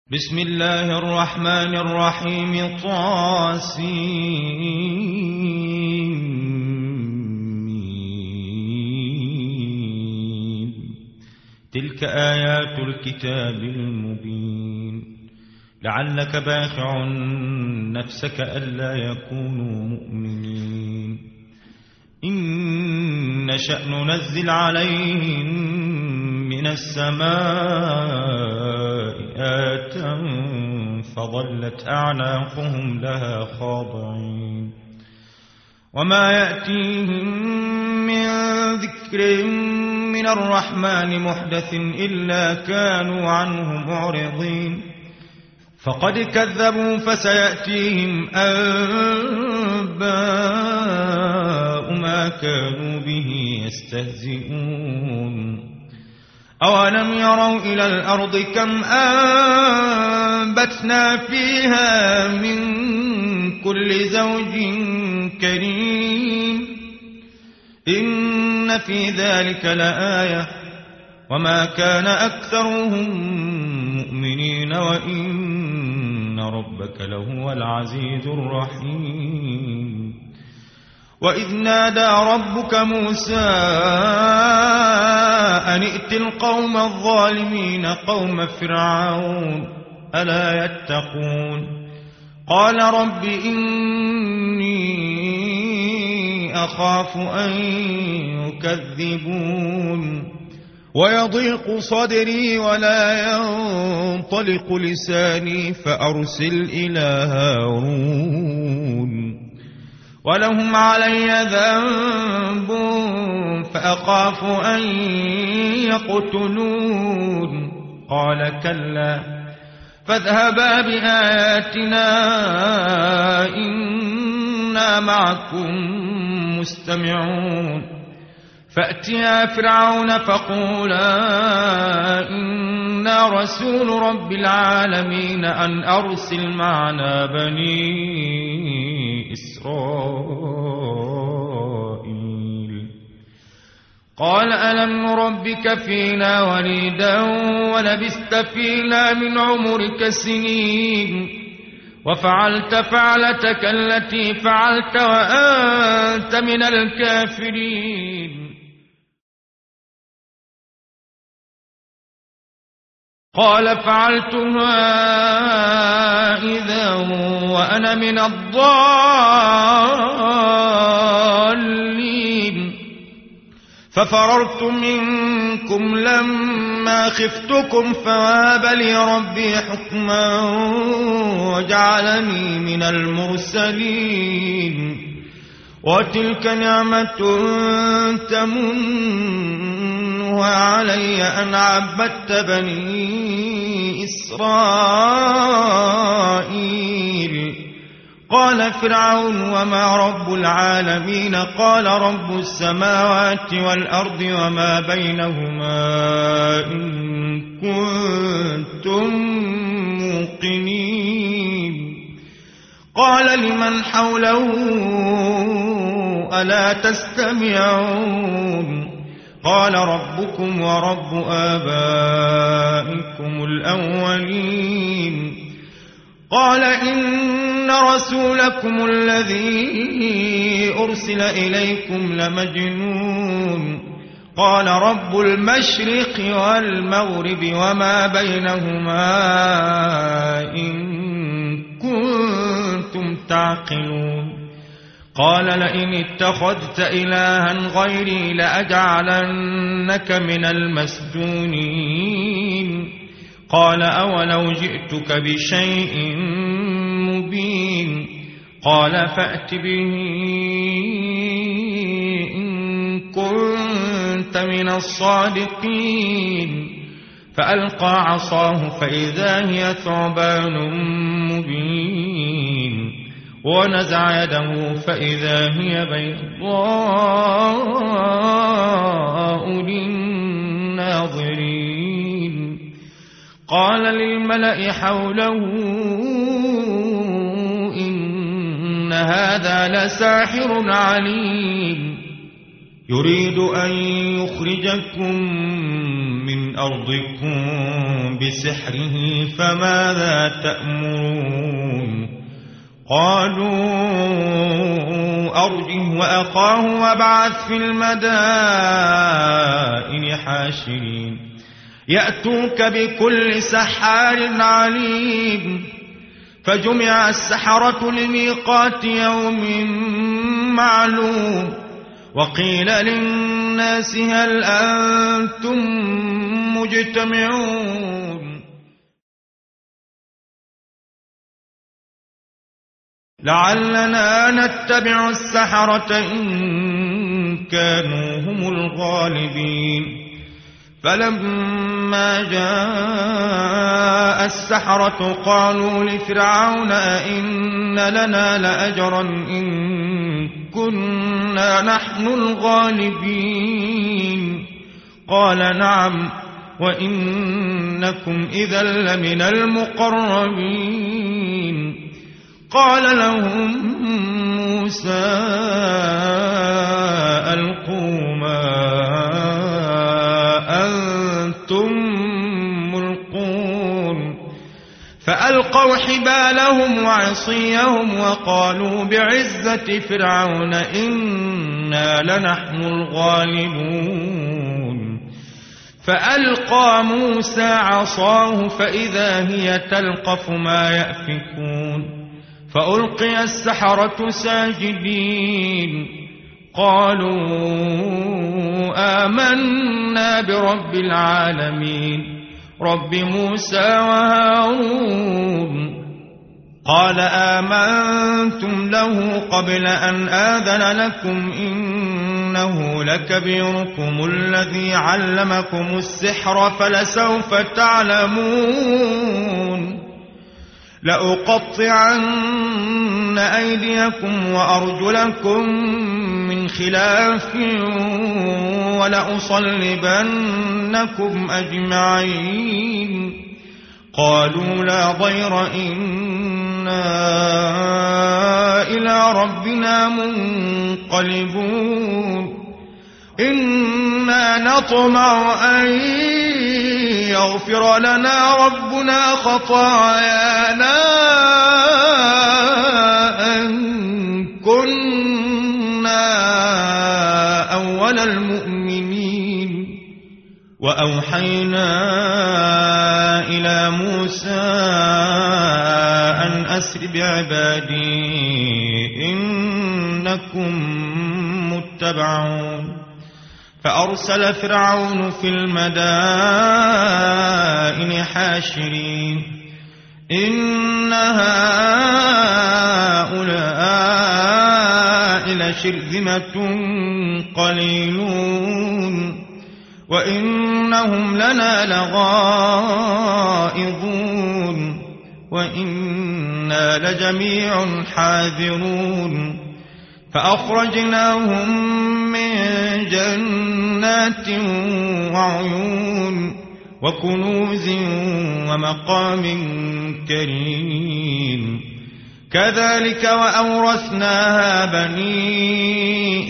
بسم الله الرحمن الرحيم طاسين. تلك آيات الكتاب المبين لعلك باخع نفسك ألا يكونوا مؤمنين. إن نشأ ننزل عليهم من السماء آية فظلت أعناقهم لها خاضعين. وما يأتيهم من ذكر من الرحمن محدث إلا كانوا عنه معرضين. فقد كذبوا فسيأتيهم أنباء ما كانوا به يستهزئون. أولم يروا إلى الأرض كم أنبتنا فيها من كل زوج كريم إن في ذلك لآية وما كان أكثرهم مؤمنين وإن ربك لهو العزيز الرحيم. وإذ نادى ربك موسى أن ائت القوم الظالمين قوم فرعون ألا يتقون. قال رب إني أخاف أن يكذبون ويضيق صدري ولا ينطلق لساني فأرسل إلى هارون ولهم علي ذنب فأخاف أن يقتلون. قال كلا فاذهبا بآياتنا إنا معكم مستمعون. فأتيا فرعون فقولا إنا رسول رب العالمين أن أرسل معنا بني إسرائيل. قال ألم نربك فينا وليدا ولبثت فينا من عمرك سنين وفعلت فعلتك التي فعلت وأنت من الكافرين. قال فعلتها إذا وأنا من الضالين ففررت منكم لما خفتكم فوهب لي ربي حكما وجعلني من المرسلين. وتلك نعمة تمنها علي أن عبدت بني إسرائيل. قال فرعون وما رب العالمين؟ قال رب السماوات والأرض وما بينهما إن كنتم موقنين. قال لمن حوله ألا تستمعون؟ قال ربكم ورب آبائكم الأولين. قال إن رسولكم الذي أرسل إليكم لمجنون. قال رب المشرق والمغرب وما بينهما إن كنتم تعقلون. قال لئن اتخذت إلها غيري لأجعلنك من المسجونين. قال أولو جئتك بشيء مبين. قال فأت به إن كنت من الصادقين. فألقى عصاه فإذا هي ثعبان مبين ونزع يده فإذا هي بيضاء للناظرين. قال للملأ حوله إن هذا لساحر عليم يريد أن يخرجكم من أرضكم بسحره فماذا تأمرون قالوا أرجه وأخاه وابعث في المدائن حاشرين يأتوك بكل سحار عليم فجمع السحرة لميقات يوم معلوم وقيل للناس هل أنتم مجتمعون لعلنا نتبع السحرة إن كانوا هم الغالبين فلما جاء السحرة قالوا لفرعون أئن لنا لأجرا إن كنا نحن الغالبين قال نعم وإنكم إذا لمن المقربين قال لهم موسى ألقوا ما أنتم ملقون فألقوا حبالهم وعصيهم وقالوا بعزة فرعون إنا لنحن الغالبون فألقى موسى عصاه فإذا هي تلقف ما يأفكون فألقي السحرة ساجدين قالوا آمنا برب العالمين رب موسى وهارون قال آمنتم له قبل أن آذن لكم إنه لكبيركم الذي علمكم السحر فلسوف تعلمون لأقطعن أيديكم وأرجلكم من خلاف ولأصلبنكم أجمعين قالوا لا ضير إنا إلى ربنا منقلبون إنا نطمع أن يغفر لنا ربنا خطايانا أن كنا أول المؤمنين وأوحينا إلى موسى أن أسر بعبادي إنكم متبعون فأرسل فرعون في المدائن حاشرين إن هؤلاء لشرذمة قليلون وإنهم لنا لغائظون وإنا لجميع حاذرون فأخرجناهم من جنات وعيون وكنوز ومقام كريم كذلك وأورثناها بني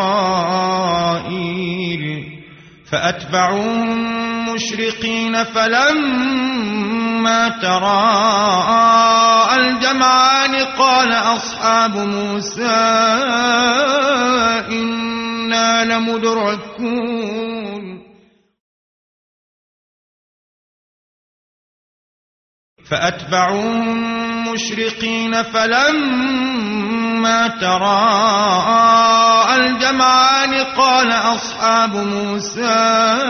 إسرائيل فأتبعوهم مشرقين فلما تراءى الجمعان قال أصحاب موسى إنا لمدركون فأتبعوهم مشرقين فلما تراءى الجمعان قال أصحاب موسى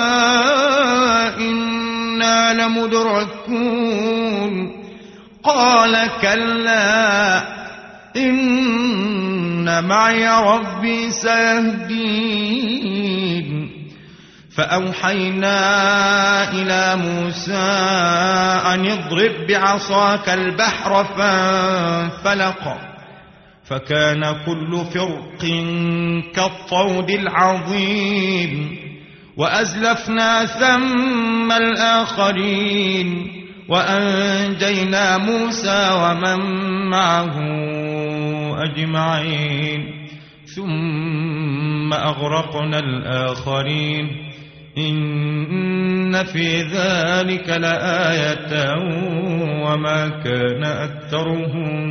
إنا لمدركون قال كلا إن معي ربي سيهدين فأوحينا إلى موسى أن اضرب بعصاك البحر فانفلق فكان كل فرق كالطود العظيم وأزلفنا ثم الآخرين وأنجينا موسى ومن معه أجمعين ثم أغرقنا الآخرين إن في ذلك لآية وما كان أكثرهم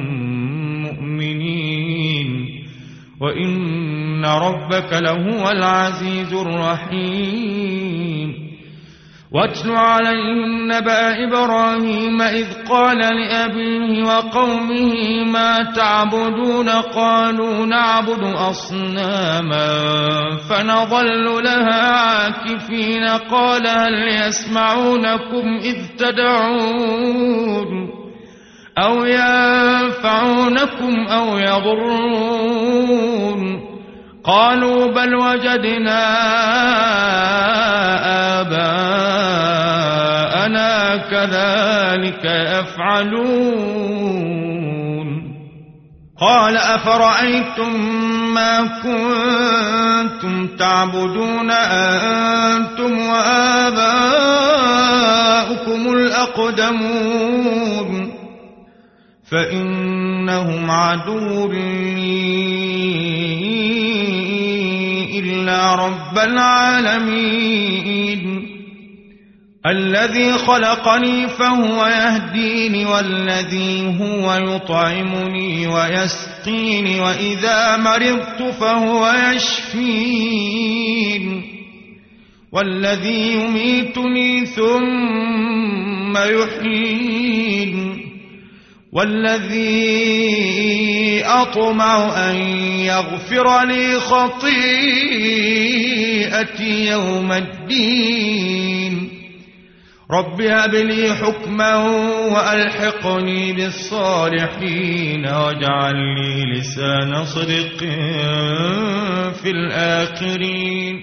مؤمنين وإن ربك لهو العزيز الرحيم واتل عليهم نبأ إبراهيم إذ قال لأبيه وقومه ما تعبدون قالوا نعبد أصناما فنظل لها عاكفين قال هل يسمعونكم إذ تدعون أو ينفعونكم أو يضرون قالوا بل وجدنا آباءنا كذلك يفعلون قال أفرأيتم ما كنتم تعبدون أنتم وآباؤكم الأقدمون فإنهم عدو لي إلا رب العالمين الذي خلقني فهو يهديني والذي هو يطعمني ويسقيني وإذا مرضت فهو يشفين والذي يميتني ثم يحيين والذي أطمع أن يغفر لي خطيئتي يوم الدين رب هب لي حكما وألحقني بالصالحين واجعل لي لسان صدق في الآخرين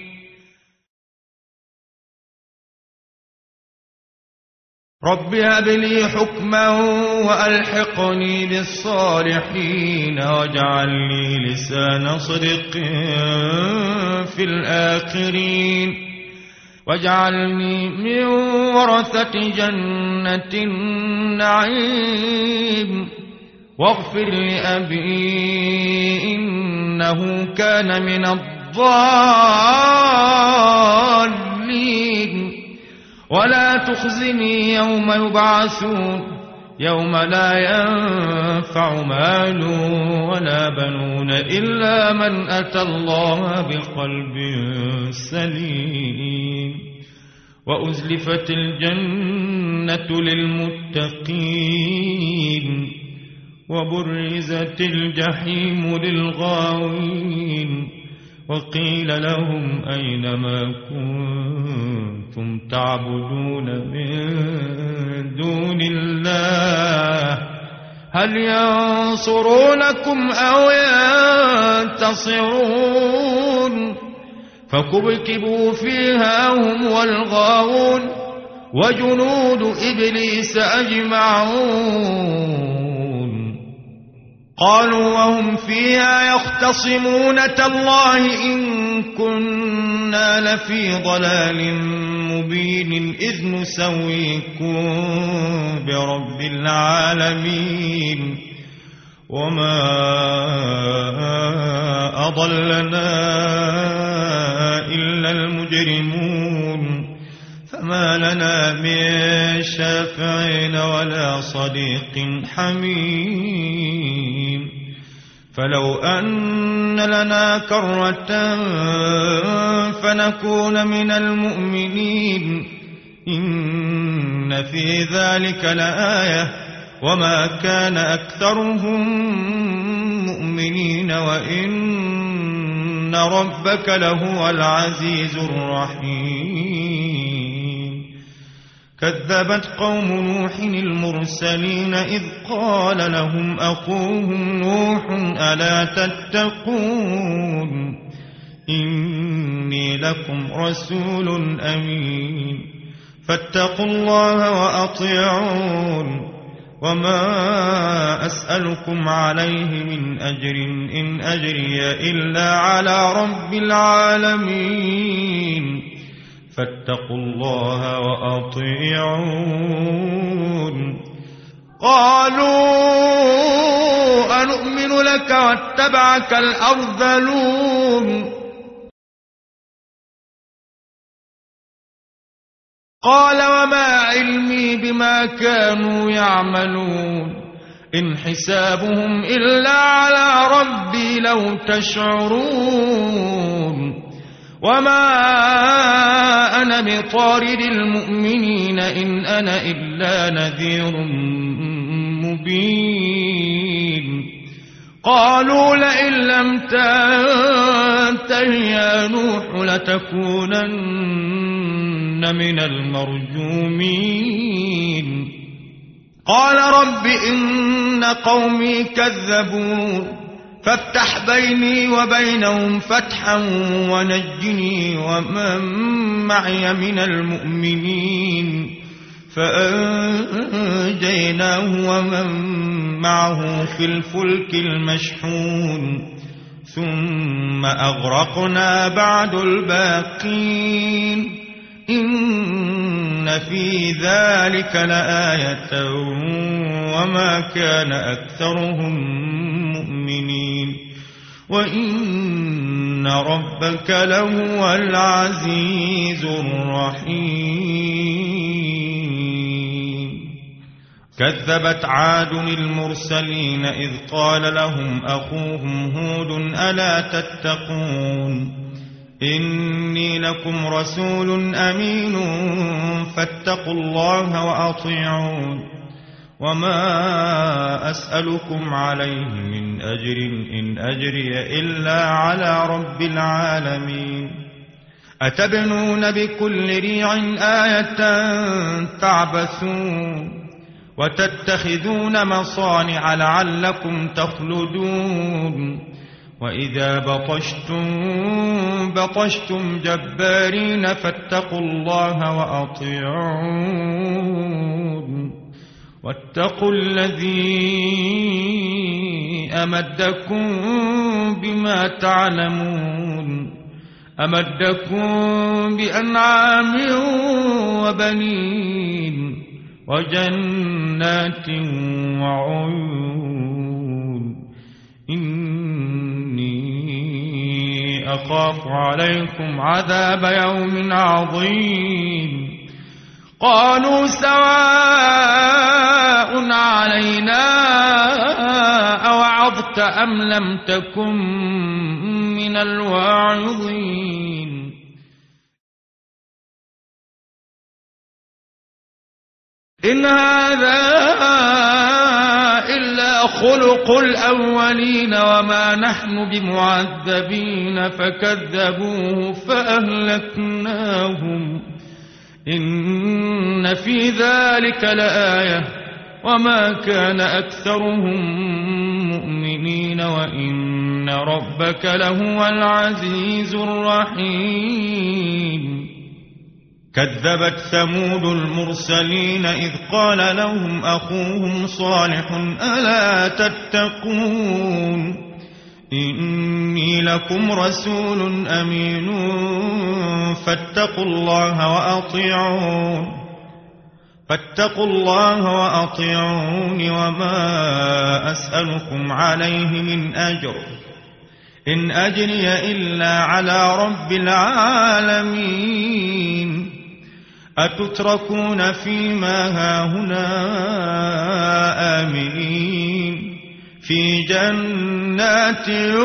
رب هب لي حكما وألحقني بالصالحين واجعل لي لسان صدق في الآخرين واجعلني من ورثة جنة النعيم واغفر لأبي إنه كان من الضالين ولا تخزني يوم يبعثون يوم لا ينفع مال ولا بنون إلا من أتى الله بقلب سليم وأزلفت الجنة للمتقين وبرزت الجحيم للغاوين وقيل لهم أين ما كنتم تعبدون من دون الله هل ينصرونكم أو ينتصرون فكبكبوا فيها هم والغاوون وجنود إبليس أجمعون قالوا وهم فيها يختصمون تالله إن كنا لفي ضلال مبين إذ نسويكم برب العالمين وما أضلنا إلا المجرمون فما لنا من شافعين ولا صديق حميم فلو أن لنا كرة فنكون من المؤمنين إن في ذلك لآية وما كان أكثرهم مؤمنين وإن ربك لهو العزيز الرحيم كذبت قوم نوح المرسلين إذ قال لهم أخوهم نوح ألا تتقون إني لكم رسول أمين فاتقوا الله وأطيعون وما أسألكم عليه من أجر إن أجري إلا على رب العالمين فاتقوا الله وأطيعون قالوا أنؤمن لك واتبعك الأرذلون قال وما علمي بما كانوا يعملون إن حسابهم إلا على ربي لو تشعرون وما أنا بطارد المؤمنين إن أنا إلا نذير مبين قالوا لئن لم تنته يا نوح لتكونن من المرجومين قال رب إن قومي كذبون فافتح بيني وبينهم فتحا ونجني ومن معي من المؤمنين فأنجيناه ومن معه في الفلك المشحون ثم أغرقنا بعد الباقين إن في ذلك لآية وما كان أكثرهم مؤمنين وإن ربك لهو العزيز الرحيم كذبت عاد المرسلين إذ قال لهم أخوهم هود ألا تتقون إني لكم رسول أمين فاتقوا الله وأطيعون وما أسألكم عليه من أجر إن أجري إلا على رب العالمين أتبنون بكل ريع آية تعبثون وتتخذون مصانع لعلكم تخلدون وإذا بطشتم جبارين فاتقوا الله وأطيعون واتقوا الذي أمدكم بما تعلمون أمدكم بأنعام وبنين وجنات وعيون إني أخاف عليكم عذاب يوم عظيم قالوا سواء علينا أوعظت أم لم تكن من الواعظين إن هذا إلا خلق الأولين وما نحن بمعذبين فكذبوه فأهلكناهم إن في ذلك لآية وما كان أكثرهم مؤمنين وإن ربك لهو العزيز الرحيم كذبت ثمود المرسلين إذ قال لهم أخوهم صالح ألا تتقون إني لكم رسول أمين فاتقوا الله وأطيعون وما أسألكم عليه من أجر إن أجري إلا على رب العالمين أتتركون فيما هاهنا آمنين في جنات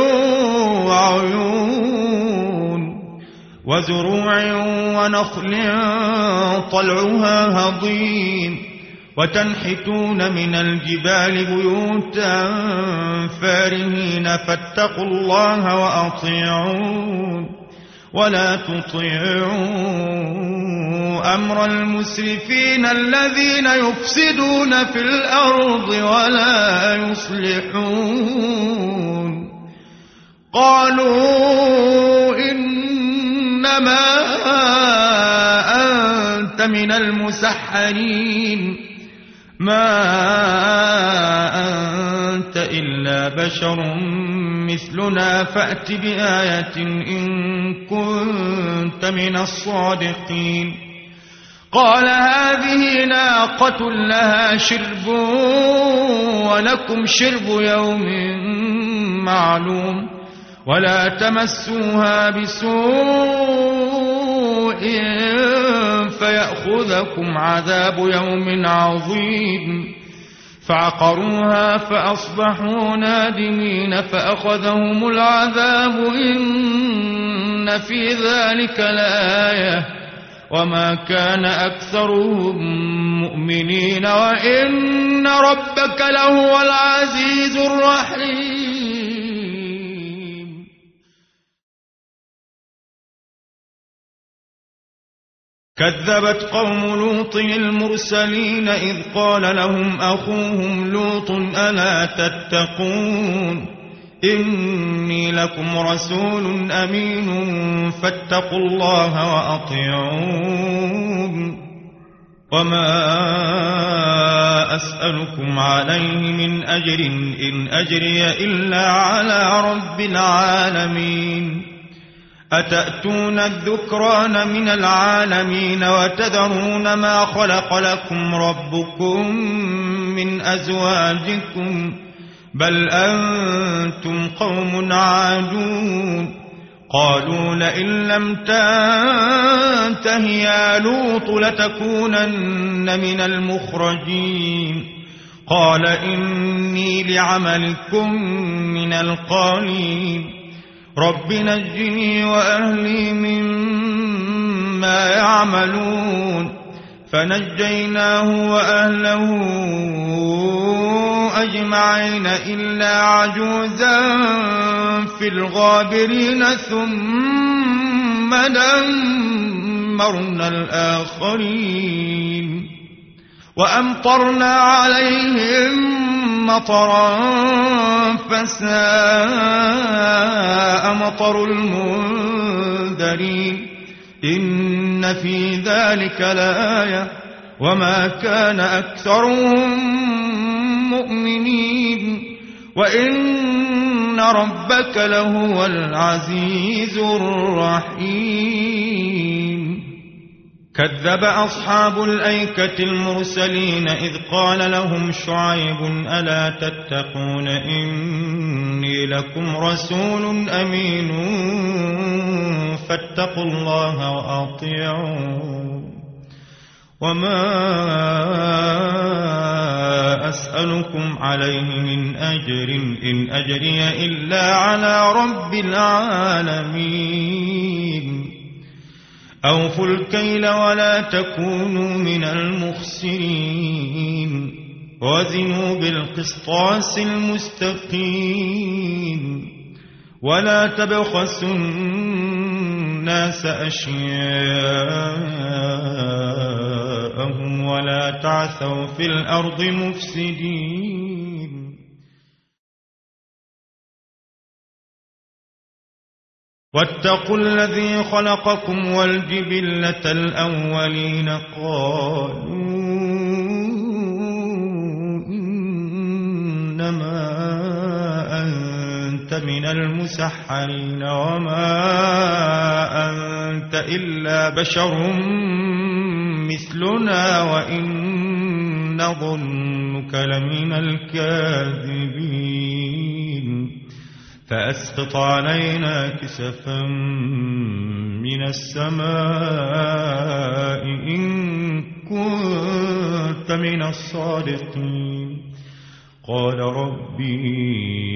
وعيون وزروع ونخل طلعها هضيم وتنحتون من الجبال بيوتا فارهين فاتقوا الله وأطيعون ولا تطيعوا أمر المسرفين الذين يفسدون في الأرض ولا يصلحون قالوا إنما أنت من المسحرين ما أنت إلا بشر مثلنا فأت بآية إن كنت من الصادقين قال هذه ناقة لها شرب ولكم شرب يوم معلوم ولا تمسوها بسوء فيأخذكم عذاب يوم عظيم فعقروها فأصبحوا نادمين فأخذهم العذاب إن في ذلك لآية وما كان أكثرهم مؤمنين وإن ربك لهو العزيز الرحيم. كذبت قوم لوط المرسلين إذ قال لهم أخوهم لوط ألا تتقون إني لكم رسول أمين فاتقوا الله وأطيعون وما أسألكم عليه من أجر إن أجري إلا على رب العالمين. أتأتون الذكران من العالمين وتذرون ما خلق لكم ربكم من أزواجكم بل أنتم قوم عادون. قالوا لئن لم تنته يا لوط لتكونن من المخرجين. قال إني لعملكم من القالين رب نجني وأهلي مما يعملون. فنجيناه وأهله أجمعين إلا عجوزا في الغابرين ثم دمرنا الآخرين وأمطرنا عليهم مطرا فساء مطر المنذرين. إن في ذلك لآية وما كان أكثرهم مؤمنين وإن ربك لهو العزيز الرحيم. كذب أصحاب الأيكة المرسلين إذ قال لهم شعيب ألا تتقون إني لكم رسول أمين فاتقوا الله وأطيعون وما أسألكم عليه من أجر إن أجري إلا على رب العالمين. أوفوا الكيل ولا تكونوا من المخسرين وزنوا بالقسطاس المستقيم ولا تبخسوا الناس أشياءهم ولا تعثوا في الأرض مفسدين. واتقوا الذي خلقكم والجبلة الأولين قالوا إنما أنت من المسحرين وما أنت إلا بشر مثلنا وإن نظنك لمن الكاذبين. فأسقط علينا كسفا من السماء إن كنت من الصادقين. قال ربي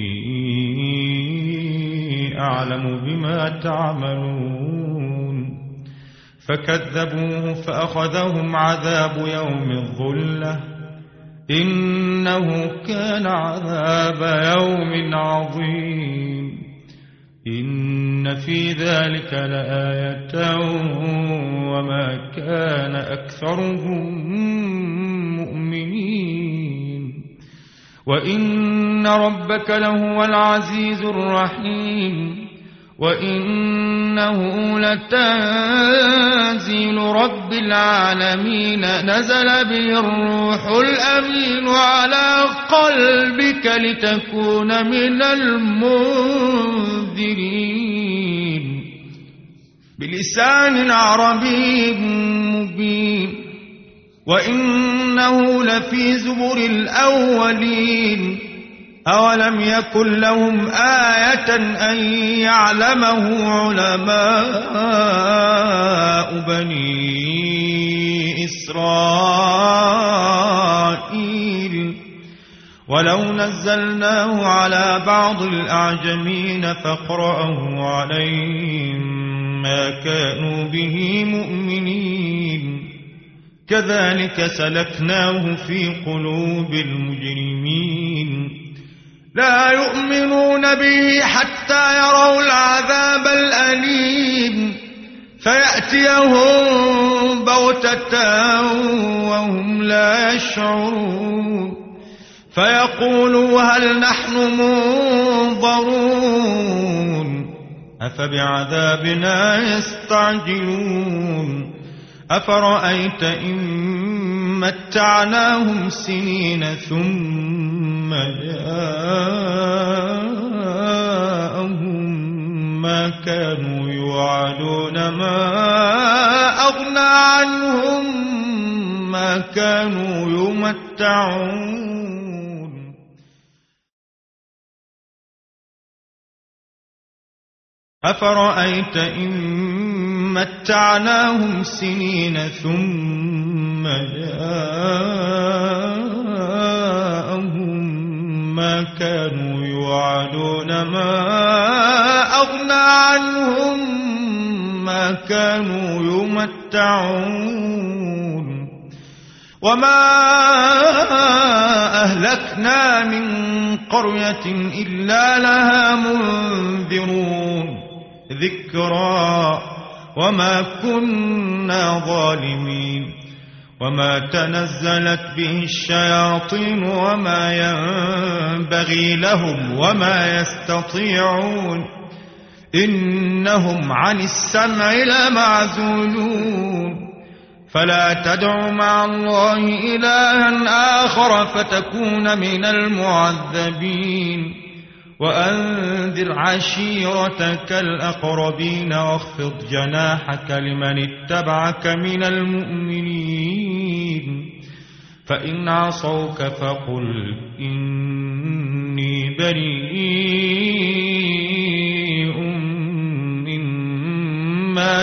أعلم بما تعملون. فكذبوه فأخذهم عذاب يوم الظلة إنه كان عذاب يوم عظيم. إن في ذلك لآية وما كان أكثرهم مؤمنين وإن ربك لهو العزيز الرحيم. وإنه لتنزيل رب العالمين نزل به الروح الأمين على قلبك لتكون من المنذرين بلسان عربي مبين. وإنه لفي زبر الأولين أولم يكن لهم آية أن يعلمه علماء بني إسرائيل ولو نزلناه على بعض الأعجمين فقرأه عليهم ما كانوا به مؤمنين كذلك سلكناه في قلوب المجرمين لا يؤمنون به حتى يروا العذاب الأليم فيأتيهم بغتة وهم لا يشعرون فيقولوا هل نحن منظرون أفبعذابنا يستعجلون أفرأيت إن متعناهم سنين ثم جاءهم ما كانوا يوعدون ما أغنى عنهم ما كانوا يمتعون أفرأيت إن متعناهم سنين ثم جاءهم ما كانوا يوعدون ما أغنى عنهم ما كانوا يمتعون وما أهلكنا من قرية إلا لها منذرون ذكرى وما كنا ظالمين وما تنزلت به الشياطين وما ينبغي لهم وما يستطيعون إنهم عن السمع لمعزولون فلا تدع مع الله إلها آخر فتكون من المعذبين وأنذر عشيرتك الأقربين واخفض جناحك لمن اتبعك من المؤمنين فإن عصوك فقل إني بريء مما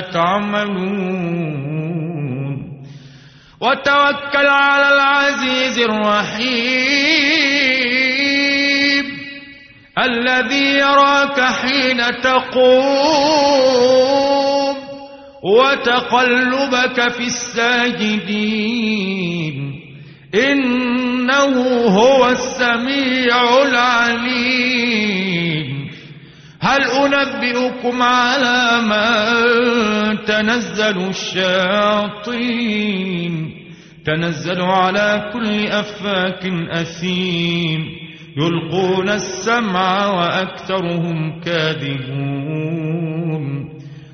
تعملون وتوكل على العزيز الرحيم الذي يراك حين تقوم وتقلبك في الساجدين إنه هو السميع العليم هل أنبئكم على من تنزل الشياطين تنزل على كل أفاك أثيم يلقون السمع وأكثرهم كاذبون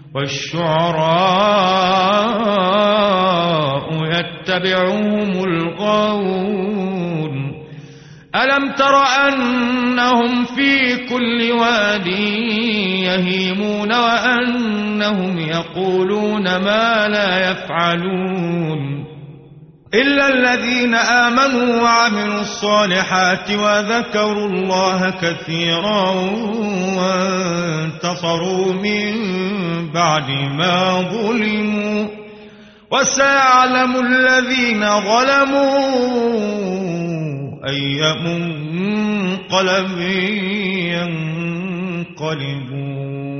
والشعراء يتبعهم الغاوون ألم تر أنهم في كل واد يهيمون وأنهم يقولون ما لا يفعلون إلا الذين آمنوا وعملوا الصالحات وذكروا الله كثيرا وانتصروا من بعد ما ظلموا وسيعلم الذين ظلموا أي منقلب ينقلبون